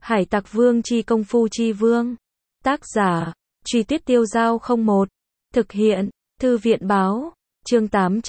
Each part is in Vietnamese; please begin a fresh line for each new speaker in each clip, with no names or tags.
Hải Tặc Vương chi công phu chi vương. Tác giả, Truy Tuyết Tiêu Giao 01. Thực hiện, Thư viện báo. Chương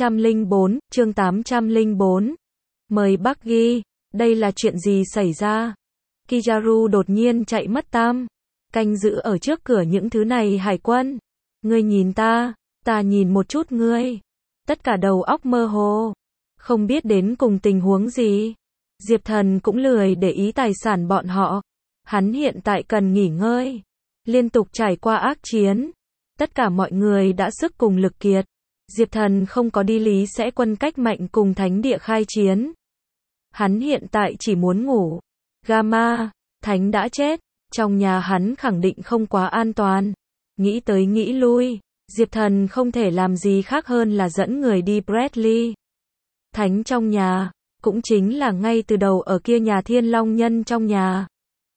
804. Mời bác ghi, đây là chuyện gì xảy ra? Kizaru đột nhiên chạy mất tam. Canh giữ ở trước cửa những thứ này hải quân. Ngươi nhìn ta nhìn một chút ngươi. Tất cả đầu óc mơ hồ. Không biết đến cùng tình huống gì. Diệp Thần cũng lười để ý tài sản bọn họ. Hắn hiện tại cần nghỉ ngơi. Liên tục trải qua ác chiến. Tất cả mọi người đã sức cùng lực kiệt. Diệp Thần không có đi lý sẽ quân cách mạnh cùng thánh địa khai chiến. Hắn hiện tại chỉ muốn ngủ. Gamma, thánh đã chết. Trong nhà hắn khẳng định không quá an toàn. Nghĩ tới nghĩ lui. Diệp Thần không thể làm gì khác hơn là dẫn người đi Bradley. Thánh trong nhà. Cũng chính là ngay từ đầu ở kia nhà Thiên Long Nhân trong nhà.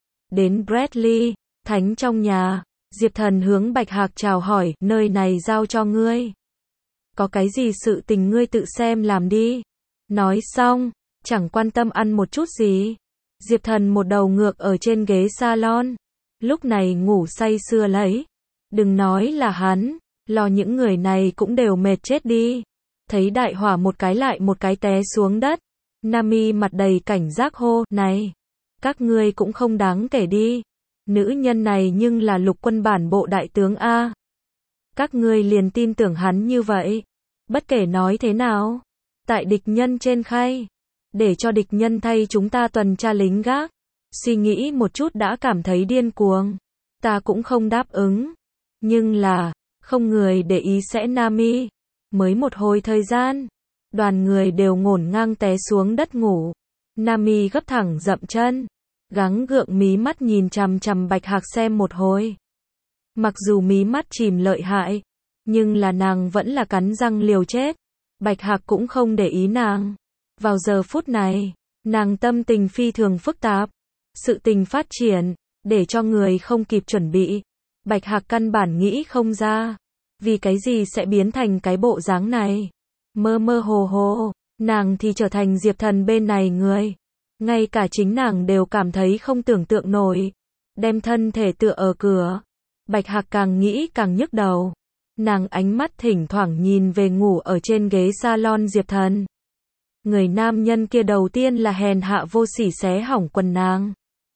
Đến Bradley, thánh trong nhà, Diệp Thần hướng Bạch Hạc chào hỏi, nơi này giao cho ngươi. Có cái gì sự tình ngươi tự xem làm đi. Nói xong, chẳng quan tâm ăn một chút gì. Diệp Thần một đầu ngược ở trên ghế salon. Lúc này ngủ say sưa lấy. Đừng nói là hắn, lo những người này cũng đều mệt chết đi. Thấy đại hỏa một cái lại một cái té xuống đất. Nami mặt đầy cảnh giác hô, này, các ngươi cũng không đáng kể đi. Nữ nhân này nhưng là lục quân bản bộ đại tướng A. Các ngươi liền tin tưởng hắn như vậy. Bất kể nói thế nào. Tại địch nhân trên khay. Để cho địch nhân thay chúng ta tuần tra lính gác. Suy nghĩ một chút đã cảm thấy điên cuồng. Ta cũng không đáp ứng. Nhưng là, không người để ý sẽ Nami. Mới một hồi thời gian. Đoàn người đều ngổn ngang té xuống đất ngủ. Nami gấp thẳng dậm chân. Gắng gượng mí mắt nhìn chằm chằm Bạch Hạc xem một hồi. Mặc dù mí mắt chìm lợi hại. Nhưng là nàng vẫn là cắn răng liều chết. Bạch Hạc cũng không để ý nàng. Vào giờ phút này, nàng tâm tình phi thường phức tạp. Sự tình phát triển, để cho người không kịp chuẩn bị. Bạch Hạc căn bản nghĩ không ra. Vì cái gì sẽ biến thành cái bộ dáng này. Mơ mơ hồ hồ, nàng thì trở thành Diệp Thần bên này người. Ngay cả chính nàng đều cảm thấy không tưởng tượng nổi. Đem thân thể tựa ở cửa. Bạch Hạc càng nghĩ càng nhức đầu. Nàng ánh mắt thỉnh thoảng nhìn về ngủ ở trên ghế salon Diệp Thần. Người nam nhân kia đầu tiên là hèn hạ vô sỉ xé hỏng quần nàng.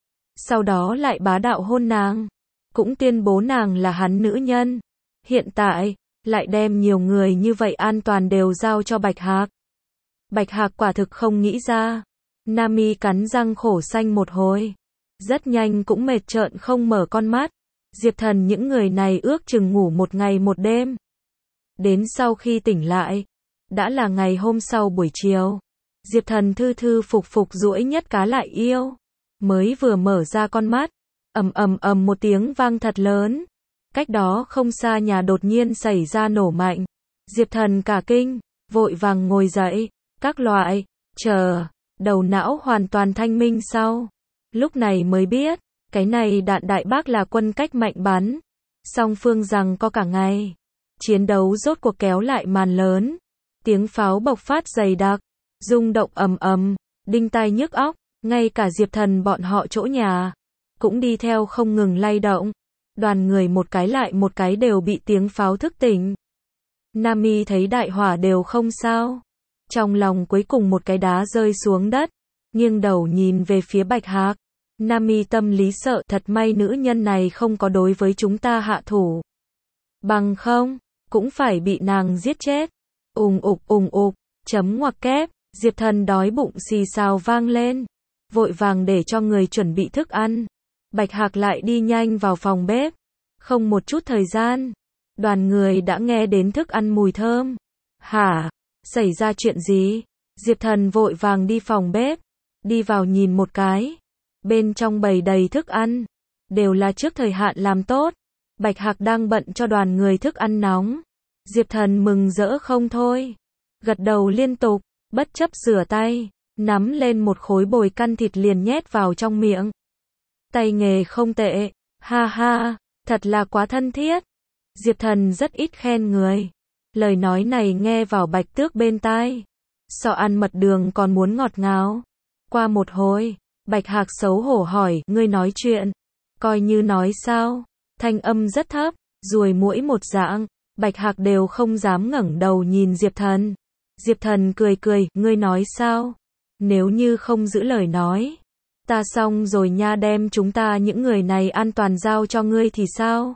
Sau đó lại bá đạo hôn nàng. Cũng tuyên bố nàng là hắn nữ nhân. Hiện tại, lại đem nhiều người như vậy an toàn đều giao cho Bạch Hạc. Bạch Hạc quả thực không nghĩ ra. Nami cắn răng khổ xanh một hồi. Rất nhanh cũng mệt trợn không mở con mắt. Diệp Thần những người này ước chừng ngủ một ngày một đêm. Đến sau khi tỉnh lại, đã là ngày hôm sau buổi chiều. Diệp Thần thư thư phục phục duỗi nhất cá lại yêu. Mới vừa mở ra con mắt, ầm một tiếng vang thật lớn. Cách đó không xa nhà đột nhiên xảy ra nổ mạnh. Diệp Thần cả kinh, vội vàng ngồi dậy, các loại, chờ, đầu não hoàn toàn thanh minh sau. Lúc này mới biết, cái này đạn đại bác là quân cách mạnh bắn. Song phương rằng có cả ngày. Chiến đấu rốt cuộc kéo lại màn lớn. Tiếng pháo bộc phát dày đặc, rung động ầm, đinh tai nhức óc, ngay cả Diệp Thần bọn họ chỗ nhà cũng đi theo không ngừng lay động. Đoàn người một cái lại một cái đều bị tiếng pháo thức tỉnh. Nami thấy đại hỏa đều không sao. Trong lòng cuối cùng một cái đá rơi xuống đất. Nghiêng đầu nhìn về phía Bạch Hạc. Nami tâm lý sợ thật may nữ nhân này không có đối với chúng ta hạ thủ. Bằng không, cũng phải bị nàng giết chết. Ùng ục, chấm ngoặc kép. Diệp Thần đói bụng xì xào vang lên. Vội vàng để cho người chuẩn bị thức ăn. Bạch Hạc lại đi nhanh vào phòng bếp. Không một chút thời gian. Đoàn người đã nghe đến thức ăn mùi thơm. Hả? Xảy ra chuyện gì? Diệp Thần vội vàng đi phòng bếp. Đi vào nhìn một cái. Bên trong bày đầy thức ăn. Đều là trước thời hạn làm tốt. Bạch Hạc đang bận cho đoàn người thức ăn nóng. Diệp Thần mừng rỡ không thôi. Gật đầu liên tục. Bất chấp rửa tay. Nắm lên một khối bồi căn thịt liền nhét vào trong miệng. Tay nghề không tệ, ha ha, thật là quá thân thiết. Diệp Thần rất ít khen người. Lời nói này nghe vào Bạch Tước bên tai. So ăn mật đường còn muốn ngọt ngào. Qua một hồi, Bạch Hạc xấu hổ hỏi, ngươi nói chuyện. Coi như nói sao? Thanh âm rất thấp, ruồi muỗi một dạng. Bạch Hạc đều không dám ngẩng đầu nhìn Diệp Thần. Diệp Thần cười cười, ngươi nói sao? Nếu như không giữ lời nói, ta xong rồi nha, đem chúng ta những người này an toàn giao cho ngươi thì sao?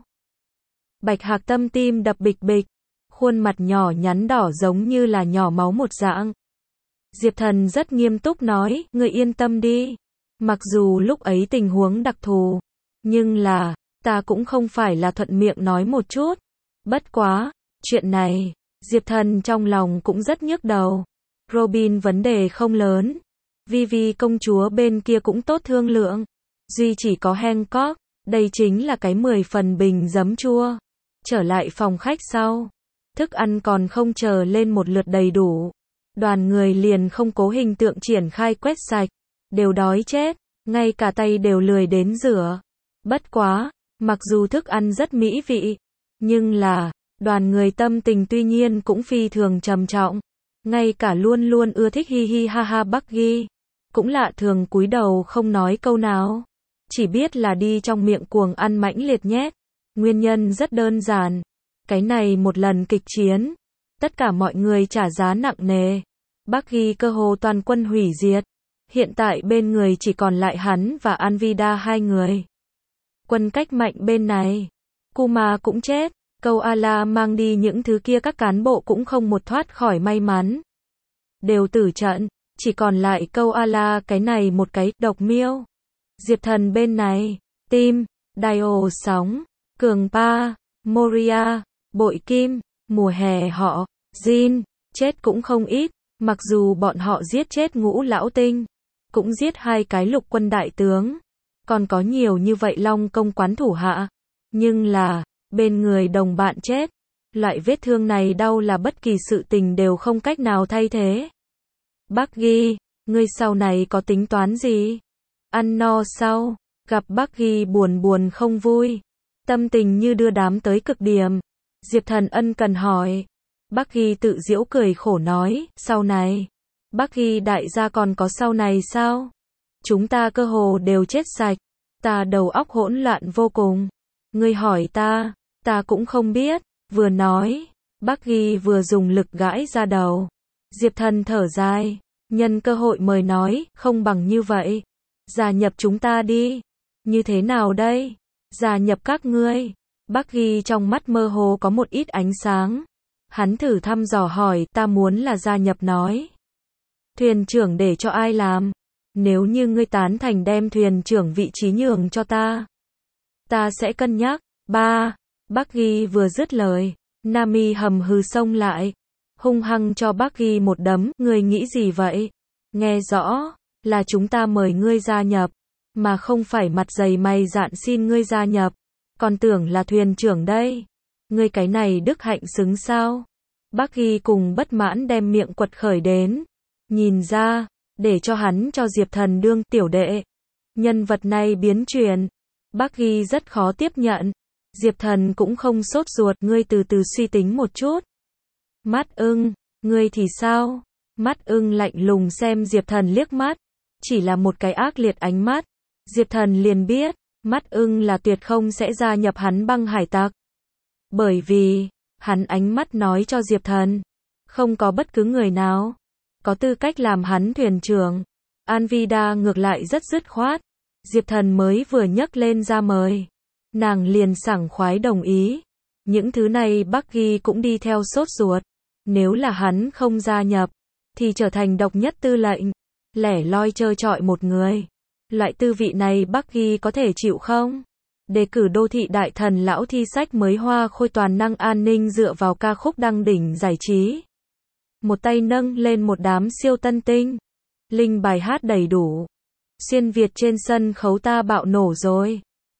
Bạch Hạc tâm tim đập bịch bịch, khuôn mặt nhỏ nhắn đỏ giống như là nhỏ máu một dạng. Diệp Thần rất nghiêm túc nói, ngươi yên tâm đi. Mặc dù lúc ấy tình huống đặc thù, nhưng là, ta cũng không phải là thuận miệng nói một chút. Bất quá, chuyện này, Diệp Thần trong lòng cũng rất nhức đầu. Robin vấn đề không lớn. Vivi công chúa bên kia cũng tốt thương lượng. Duy chỉ có Hancock, đây chính là cái 10 phần bình giấm chua. Trở lại phòng khách sau, thức ăn còn không chờ lên một lượt đầy đủ. Đoàn người liền không cố hình tượng triển khai quét sạch. Đều đói chết, ngay cả tay đều lười đến rửa. Bất quá, mặc dù thức ăn rất mỹ vị, nhưng là, đoàn người tâm tình tuy nhiên cũng phi thường trầm trọng. Ngay cả luôn luôn ưa thích hi hi ha ha Bucky, cũng lạ thường cúi đầu không nói câu nào. Chỉ biết là đi trong miệng cuồng ăn mãnh liệt nhét. Nguyên nhân rất đơn giản. Cái này một lần kịch chiến, tất cả mọi người trả giá nặng nề. Bucky cơ hồ toàn quân hủy diệt. Hiện tại bên người chỉ còn lại hắn và Anvida hai người. Quân cách mạnh bên này, Kuma cũng chết. Câu Ala mang đi những thứ kia các cán bộ cũng không một thoát khỏi may mắn. Đều tử trận, chỉ còn lại câu Ala cái này một cái, độc miêu. Diệp Thần bên này, Tim, Dio sóng, Cường Pa, Moria, Bội Kim, mùa hè họ, Jin, chết cũng không ít, mặc dù bọn họ giết chết Ngũ Lão Tinh, cũng giết hai cái lục quân đại tướng, còn có nhiều như vậy Long công quán thủ hạ, nhưng là, bên người đồng bạn chết, loại vết thương này đau là bất kỳ sự tình đều không cách nào thay thế. Bucky, ngươi sau này có tính toán gì? Ăn no sau, gặp Bucky buồn buồn không vui, tâm tình như đưa đám tới cực điểm. Diệp Thần ân cần hỏi. Bucky tự giễu cười khổ nói, sau này. Bucky đại gia còn có sau này sao? Chúng ta cơ hồ đều chết sạch. Ta đầu óc hỗn loạn vô cùng. Ngươi hỏi ta cũng không biết. Vừa nói, Bucky vừa dùng lực gãi ra đầu. Diệp Thần thở dài, nhân cơ hội mời nói, không bằng như vậy. Gia nhập chúng ta đi. Như thế nào đây? Gia nhập các ngươi. Bucky trong mắt mơ hồ có một ít ánh sáng. Hắn thử thăm dò hỏi, ta muốn là gia nhập nói. Thuyền trưởng để cho ai làm? Nếu như ngươi tán thành đem thuyền trưởng vị trí nhường cho ta sẽ cân nhắc. Bucky vừa dứt lời, Nami hầm hừ xông lại, hung hăng cho Bucky một đấm, ngươi nghĩ gì vậy? Nghe rõ, là chúng ta mời ngươi gia nhập, mà không phải mặt dày mày dạn xin ngươi gia nhập, còn tưởng là thuyền trưởng đây. Ngươi cái này đức hạnh xứng sao? Bucky cùng bất mãn đem miệng quật khởi đến, nhìn ra, để cho hắn cho Diệp Thần đương tiểu đệ. Nhân vật này biến chuyển, Bucky rất khó tiếp nhận. Diệp Thần cũng không sốt ruột, ngươi từ từ suy tính một chút. Mắt ưng, ngươi thì sao? Mắt ưng lạnh lùng xem Diệp Thần liếc mắt, chỉ là một cái ác liệt ánh mắt. Diệp Thần liền biết, mắt ưng là tuyệt không sẽ gia nhập hắn băng hải tặc. Bởi vì, hắn ánh mắt nói cho Diệp Thần, không có bất cứ người nào có tư cách làm hắn thuyền trưởng. Anvida ngược lại rất dứt khoát. Diệp Thần mới vừa nhấc lên ra mời, nàng liền sảng khoái đồng ý. Những thứ này Bucky cũng đi theo sốt ruột. Nếu là hắn không gia nhập, thì trở thành độc nhất tư lệnh, lẻ loi trơ trọi một người. Loại tư vị này Bucky có thể chịu không? Đề cử đô thị đại thần lão thi sách mới hoa khôi toàn năng an ninh dựa vào ca khúc đăng đỉnh giải trí. Một tay nâng lên một đám siêu tân tinh. Linh bài hát đầy đủ. Xuyên Việt trên sân khấu ta bạo nổ rồi.